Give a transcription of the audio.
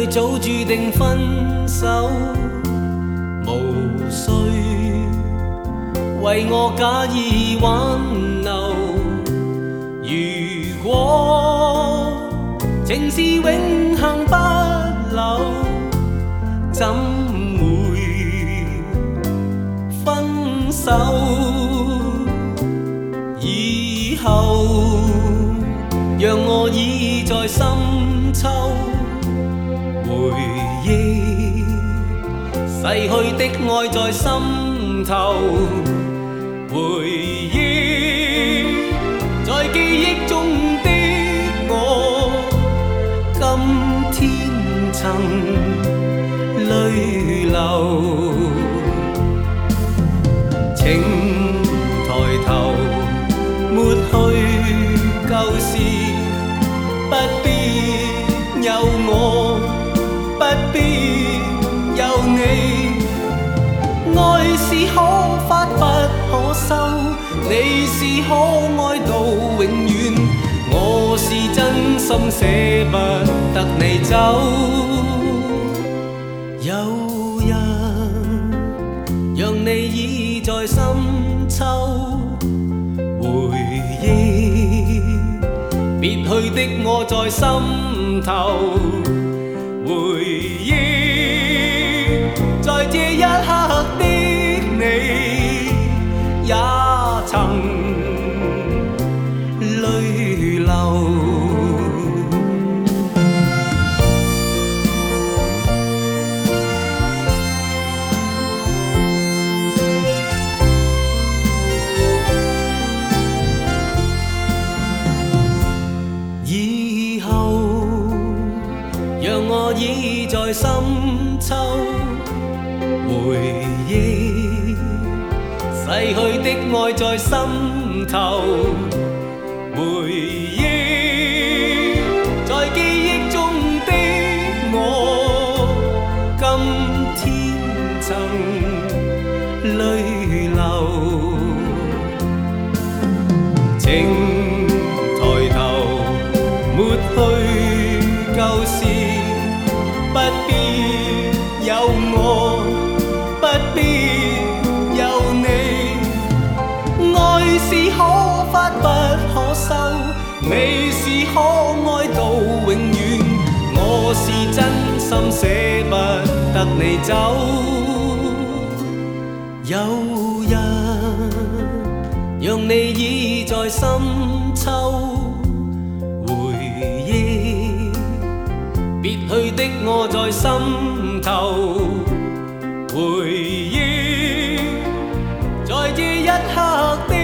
里早注定分手，无需为我假意挽留。如果情是永恒不朽，怎会分手？以后让我倚在深秋，回忆逝去的爱在心头，回忆在记忆中的我，今天曾泪流。请抬头，抹去旧事，不必有我，不必有你。爱是可发不可收，你是可爱到永远，我是真心捨不得你走。有日讓你倚在深秋，回憶別去的我在心頭，回憶在這一刻的你，也曾淚流。以後讓我倚在深秋，回憶逝去的愛在心頭，回憶在記憶中的我，今天曾淚流。請抬頭，抹去舊事，不必有我，不必有你。愛是可發不可收，你是可愛到永遠，我是真心捨不得你走。有日讓你倚在深秋，別去的我在心頭，回憶在這一刻的